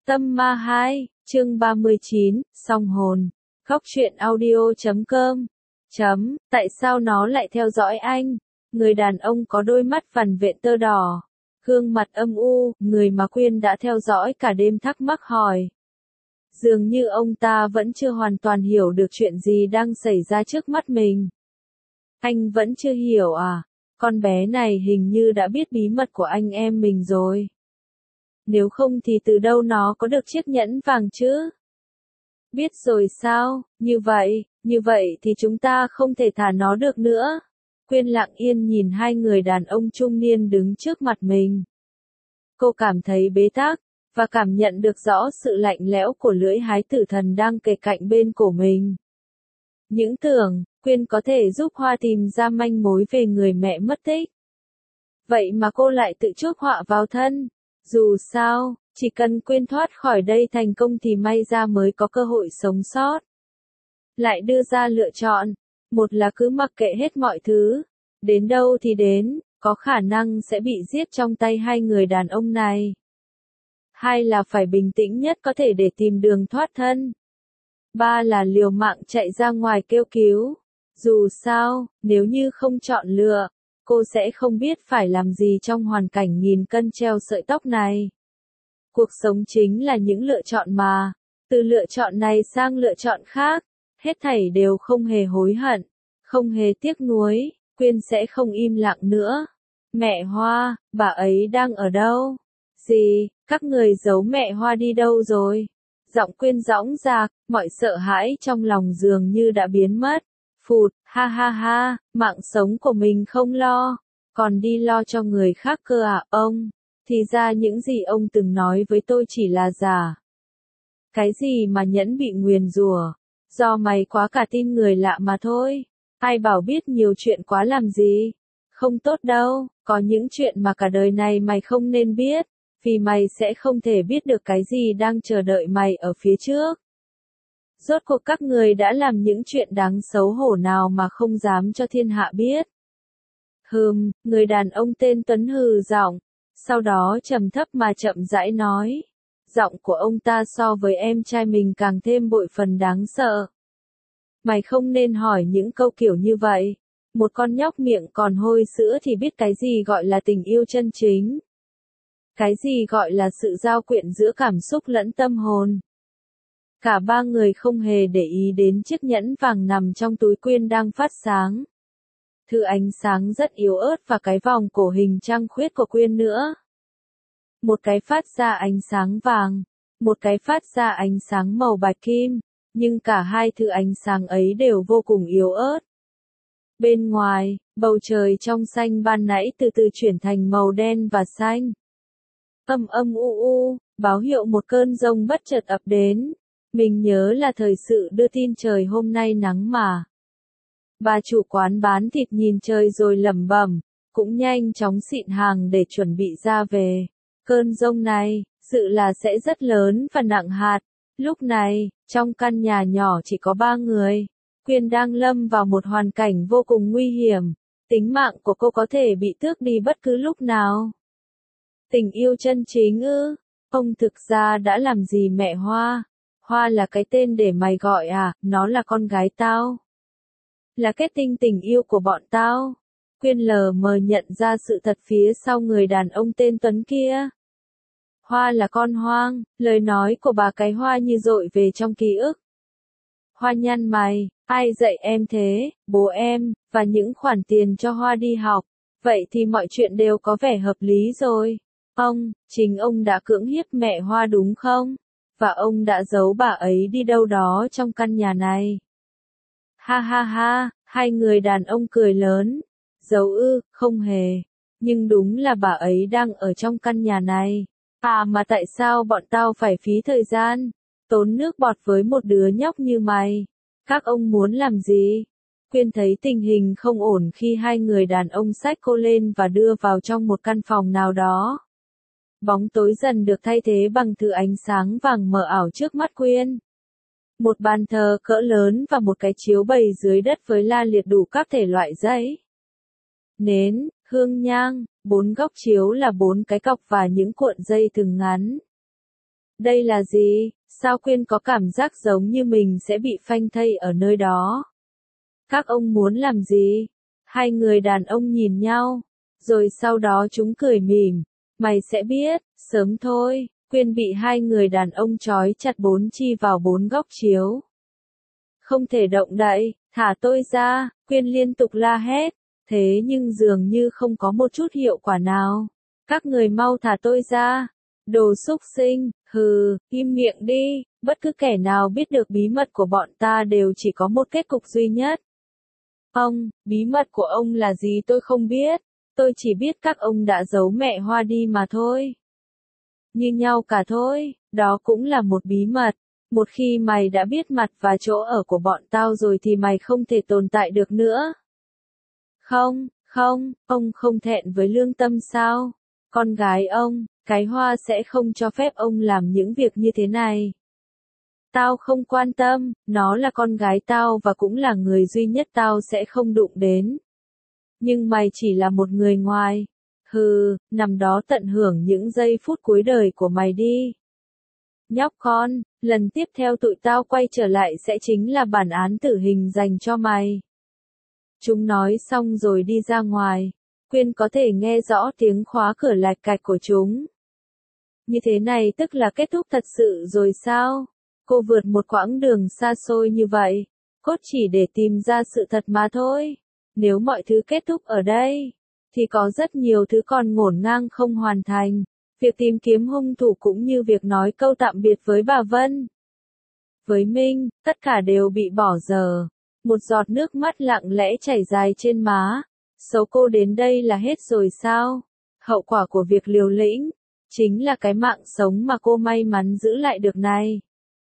Tâm Ma 2, chương 39, song hồn. Góc truyện audio.com. Tại sao nó lại theo dõi anh? Người đàn ông có đôi mắt vằn vện tơ đỏ, gương mặt âm u, người mà Quyên đã theo dõi cả đêm thắc mắc hỏi. Dường như ông ta vẫn chưa hoàn toàn hiểu được chuyện gì đang xảy ra trước mắt mình. Anh vẫn chưa hiểu à? Con bé này hình như đã biết bí mật của anh em mình rồi. Nếu không thì từ đâu nó có được chiếc nhẫn vàng chứ? Biết rồi sao? Như vậy thì chúng ta không thể thả nó được nữa. Quyên lặng yên nhìn hai người đàn ông trung niên đứng trước mặt mình. Cô cảm thấy bế tắc, và cảm nhận được rõ sự lạnh lẽo của lưỡi hái tử thần đang kề cạnh bên cổ mình. Những tưởng, Quyên có thể giúp Hoa tìm ra manh mối về người mẹ mất tích. Vậy mà cô lại tự chuốc họa vào thân. Dù sao, chỉ cần Quyên thoát khỏi đây thành công thì may ra mới có cơ hội sống sót. Lại đưa ra lựa chọn, một là cứ mặc kệ hết mọi thứ, đến đâu thì đến, có khả năng sẽ bị giết trong tay hai người đàn ông này. Hai là phải bình tĩnh nhất có thể để tìm đường thoát thân. Ba là liều mạng chạy ra ngoài kêu cứu. Dù sao, nếu như không chọn lựa, cô sẽ không biết phải làm gì trong hoàn cảnh nghìn cân treo sợi tóc này. Cuộc sống chính là những lựa chọn mà, từ lựa chọn này sang lựa chọn khác, hết thảy đều không hề hối hận, không hề tiếc nuối, Quyên sẽ không im lặng nữa. Mẹ Hoa, bà ấy đang ở đâu? Gì, các người giấu mẹ Hoa đi đâu rồi? Giọng Quyên dõng dạc, mọi sợ hãi trong lòng dường như đã biến mất. Phụt, ha ha ha, mạng sống của mình không lo, còn đi lo cho người khác cơ à, ông? Thì ra những gì ông từng nói với tôi chỉ là giả. Cái gì mà nhẫn bị nguyền rủa, do mày quá cả tin người lạ mà thôi. Ai bảo biết nhiều chuyện quá làm gì? Không tốt đâu, có những chuyện mà cả đời này mày không nên biết, vì mày sẽ không thể biết được cái gì đang chờ đợi mày ở phía trước. Rốt cuộc các người đã làm những chuyện đáng xấu hổ nào mà không dám cho thiên hạ biết? Người đàn ông tên Tuấn hừ giọng, sau đó trầm thấp mà chậm rãi nói. Giọng của ông ta so với em trai mình càng thêm bội phần đáng sợ. Mày không nên hỏi những câu kiểu như vậy. Một con nhóc miệng còn hôi sữa thì biết cái gì gọi là tình yêu chân chính. Cái gì gọi là sự giao quyện giữa cảm xúc lẫn tâm hồn. Cả ba người không hề để ý đến chiếc nhẫn vàng nằm trong túi Quyên đang phát sáng. Thứ ánh sáng rất yếu ớt và cái vòng cổ hình trăng khuyết của Quyên nữa. Một cái phát ra ánh sáng vàng, một cái phát ra ánh sáng màu bạch kim, nhưng cả hai thứ ánh sáng ấy đều vô cùng yếu ớt. Bên ngoài, bầu trời trong xanh ban nãy từ từ chuyển thành màu đen và xanh. Báo hiệu một cơn giông bất chợt ập đến. Mình nhớ là thời sự đưa tin trời hôm nay nắng mà. Bà chủ quán bán thịt nhìn trời rồi lẩm bẩm, cũng nhanh chóng xịn hàng để chuẩn bị ra về. Cơn giông này, dự là sẽ rất lớn và nặng hạt. Lúc này, trong căn nhà nhỏ chỉ có 3 người. Quyên đang lâm vào một hoàn cảnh vô cùng nguy hiểm. Tính mạng của cô có thể bị tước đi bất cứ lúc nào. Tình yêu chân chính ư? Ông thực ra đã làm gì mẹ Hoa? Hoa là cái tên để mày gọi à, nó là con gái tao. Là kết tinh tình yêu của bọn tao. Quyên lờ mờ nhận ra sự thật phía sau người đàn ông tên Tuấn kia. Hoa là con hoang, lời nói của bà cái Hoa như dội về trong ký ức. Hoa nhăn mày, ai dạy em thế, bố em, và những khoản tiền cho Hoa đi học. Vậy thì mọi chuyện đều có vẻ hợp lý rồi. Chính ông đã cưỡng hiếp mẹ Hoa đúng không? Và ông đã giấu bà ấy đi đâu đó trong căn nhà này. Ha ha ha, hai người đàn ông cười lớn. Giấu ư, không hề. Nhưng đúng là bà ấy đang ở trong căn nhà này. À mà tại sao bọn tao phải phí thời gian, tốn nước bọt với một đứa nhóc như mày? Các ông muốn làm gì? Quyên thấy tình hình không ổn khi hai người đàn ông xách cô lên và đưa vào trong một căn phòng nào đó. Bóng tối dần được thay thế bằng thứ ánh sáng vàng mờ ảo trước mắt Quyên. Một bàn thờ cỡ lớn và một cái chiếu bày dưới đất với la liệt đủ các thể loại giấy. Nến, hương nhang, 4 góc chiếu là 4 cái cọc và những cuộn dây thừng ngắn. Đây là gì? Sao Quyên có cảm giác giống như mình sẽ bị phanh thây ở nơi đó? Các ông muốn làm gì? Hai người đàn ông nhìn nhau, rồi sau đó chúng cười mỉm. Mày sẽ biết, sớm thôi. Quyên bị hai người đàn ông trói chặt bốn chi vào bốn góc chiếu. Không thể động đậy, thả tôi ra, Quyên liên tục la hét. Thế nhưng dường như không có một chút hiệu quả nào. Các người mau thả tôi ra. Đồ xúc sinh, hừ, im miệng đi, bất cứ kẻ nào biết được bí mật của bọn ta đều chỉ có một kết cục duy nhất. Ông, bí mật của ông là gì tôi không biết, tôi chỉ biết các ông đã giấu mẹ Hoa đi mà thôi. Như nhau cả thôi, đó cũng là một bí mật. Một khi mày đã biết mặt và chỗ ở của bọn tao rồi thì mày không thể tồn tại được nữa. Không, không, ông không thẹn với lương tâm sao? Con gái ông, cái Hoa sẽ không cho phép ông làm những việc như thế này. Tao không quan tâm, nó là con gái tao và cũng là người duy nhất tao sẽ không đụng đến. Nhưng mày chỉ là một người ngoài. Hừ, nằm đó tận hưởng những giây phút cuối đời của mày đi. Nhóc con, lần tiếp theo tụi tao quay trở lại sẽ chính là bản án tử hình dành cho mày. Chúng nói xong rồi đi ra ngoài. Quyên có thể nghe rõ tiếng khóa cửa lạch cạch của chúng. Như thế này tức là kết thúc thật sự rồi sao? Cô vượt một quãng đường xa xôi như vậy, cốt chỉ để tìm ra sự thật mà thôi. Nếu mọi thứ kết thúc ở đây, thì có rất nhiều thứ còn ngổn ngang không hoàn thành. Việc tìm kiếm hung thủ cũng như việc nói câu tạm biệt với bà Vân. Với Minh, tất cả đều bị bỏ dở. Một giọt nước mắt lặng lẽ chảy dài trên má. Xấu cô đến đây là hết rồi sao? Hậu quả của việc liều lĩnh, chính là cái mạng sống mà cô may mắn giữ lại được này.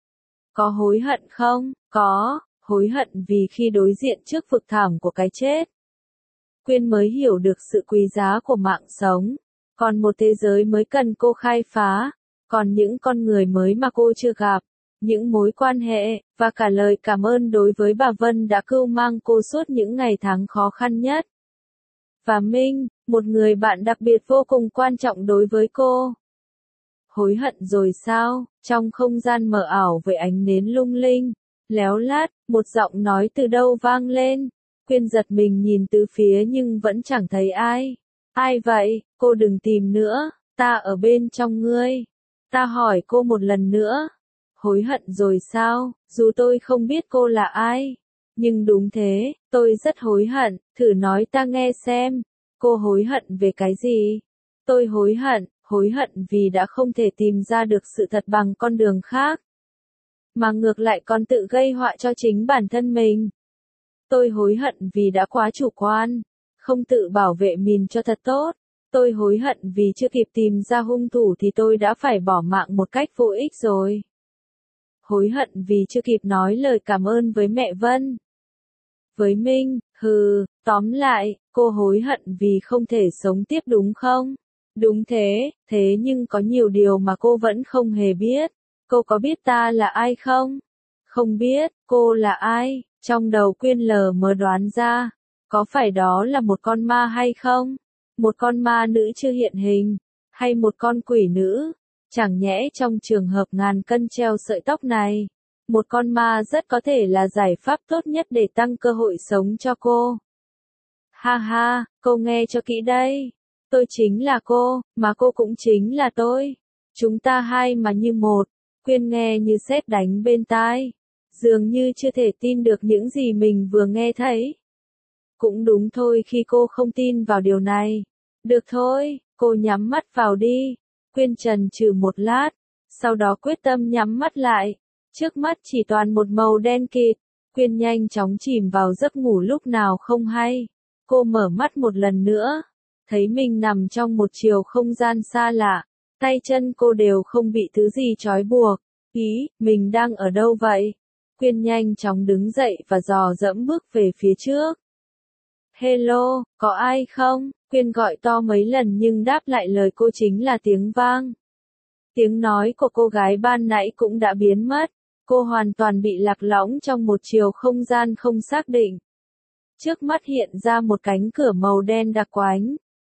Có hối hận không? Có, hối hận vì khi đối diện trước vực thẳm của cái chết. Quyên mới hiểu được sự quý giá của mạng sống. Còn một thế giới mới cần cô khai phá. Còn những con người mới mà cô chưa gặp. Những mối quan hệ, và cả lời cảm ơn đối với bà Vân đã cưu mang cô suốt những ngày tháng khó khăn nhất. Và Minh, một người bạn đặc biệt vô cùng quan trọng đối với cô. Hối hận rồi sao? Trong không gian mờ ảo với ánh nến lung linh, léo lát, một giọng nói từ đâu vang lên. Quyên giật mình nhìn từ phía nhưng vẫn chẳng thấy ai. Ai vậy? Cô đừng tìm nữa, ta ở bên trong ngươi. Ta hỏi cô một lần nữa. Hối hận rồi sao? Dù tôi không biết cô là ai. Nhưng đúng thế, tôi rất hối hận, thử nói ta nghe xem. Cô hối hận về cái gì? Tôi hối hận vì đã không thể tìm ra được sự thật bằng con đường khác. Mà ngược lại còn tự gây họa cho chính bản thân mình. Tôi hối hận vì đã quá chủ quan, không tự bảo vệ mình cho thật tốt. Tôi hối hận vì chưa kịp tìm ra hung thủ thì tôi đã phải bỏ mạng một cách vô ích rồi. Hối hận vì chưa kịp nói lời cảm ơn với mẹ Vân. Với Minh, tóm lại, cô hối hận vì không thể sống tiếp đúng không? Đúng thế, thế nhưng có nhiều điều mà cô vẫn không hề biết. Cô có biết ta là ai không? Không biết, cô là ai? Trong đầu Quyên lờ mờ đoán ra. Có phải đó là một con ma hay không? Một con ma nữ chưa hiện hình? Hay một con quỷ nữ? Chẳng nhẽ trong trường hợp ngàn cân treo sợi tóc này, một con ma rất có thể là giải pháp tốt nhất để tăng cơ hội sống cho cô. Ha ha, cô nghe cho kỹ đây. Tôi chính là cô, mà cô cũng chính là tôi. Chúng ta hai mà như một. Quyên nghe như sét đánh bên tai. Dường như chưa thể tin được những gì mình vừa nghe thấy. Cũng đúng thôi khi cô không tin vào điều này. Được thôi, cô nhắm mắt vào đi. Quyên chần chừ một lát, sau đó quyết tâm nhắm mắt lại. Trước mắt chỉ toàn một màu đen kịt. Quyên nhanh chóng chìm vào giấc ngủ lúc nào không hay. Cô mở mắt một lần nữa, thấy mình nằm trong một chiều không gian xa lạ. Tay chân cô đều không bị thứ gì trói buộc. Mình đang ở đâu vậy? Quyên nhanh chóng đứng dậy và dò dẫm bước về phía trước. Hello, có ai không? Quyên gọi to mấy lần nhưng đáp lại lời cô chính là tiếng vang. Tiếng nói của cô gái ban nãy cũng đã biến mất. Cô hoàn toàn bị lạc lõng trong một chiều không gian không xác định. Trước mắt hiện ra một cánh cửa màu đen đặc quánh.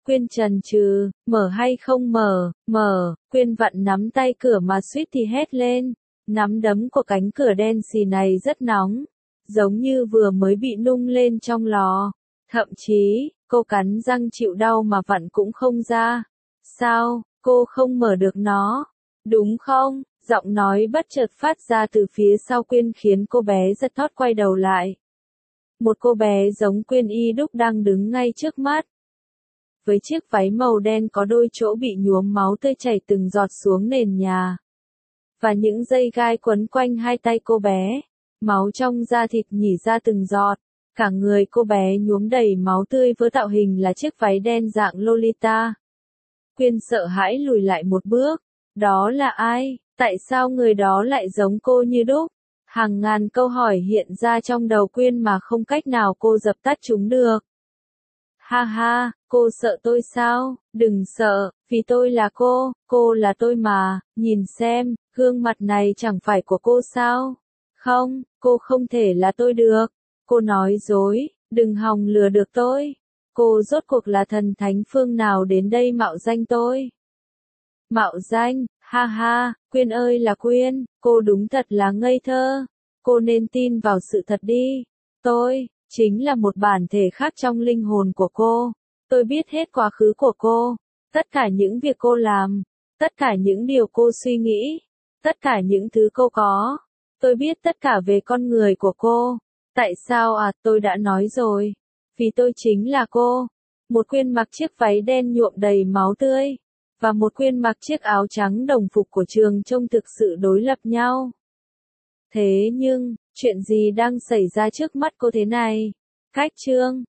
Quyên chần chừ, mở hay không mở, mở, Quyên vặn nắm tay cửa mà suýt thì hét lên. Nắm đấm của cánh cửa đen xì này rất nóng, giống như vừa mới bị nung lên trong lò. Thậm chí, cô cắn răng chịu đau mà vặn cũng không ra. Sao, cô không mở được nó? Đúng không? Giọng nói bất chợt phát ra từ phía sau Quyên khiến cô bé giật thót quay đầu lại. Một cô bé giống Quyên y đúc đang đứng ngay trước mắt. Với chiếc váy màu đen có đôi chỗ bị nhuốm máu tươi chảy từng giọt xuống nền nhà. Và những dây gai quấn quanh hai tay cô bé. Máu trong da thịt nhỉ ra từng giọt. Cả người cô bé nhuốm đầy máu tươi với tạo hình là chiếc váy đen dạng Lolita. Quyên sợ hãi lùi lại một bước. Đó là ai? Tại sao người đó lại giống cô như đúc? Hàng ngàn câu hỏi hiện ra trong đầu Quyên mà không cách nào cô dập tắt chúng được. Ha ha, cô sợ tôi sao? Đừng sợ, vì tôi là cô là tôi mà, nhìn xem, gương mặt này chẳng phải của cô sao? Không, cô không thể là tôi được. Cô nói dối, đừng hòng lừa được tôi. Cô rốt cuộc là thần thánh phương nào đến đây mạo danh tôi? Mạo danh, ha ha, Quyên ơi là Quyên, cô đúng thật là ngây thơ. Cô nên tin vào sự thật đi. Tôi, chính là một bản thể khác trong linh hồn của cô. Tôi biết hết quá khứ của cô. Tất cả những việc cô làm. Tất cả những điều cô suy nghĩ. Tất cả những thứ cô có. Tôi biết tất cả về con người của cô. Tại sao à, tôi đã nói rồi. Vì tôi chính là cô. Một Quyên mặc chiếc váy đen nhuộm đầy máu tươi. Và một Quyên mặc chiếc áo trắng đồng phục của trường trông thực sự đối lập nhau. Thế nhưng, chuyện gì đang xảy ra trước mắt cô thế này? Cách chương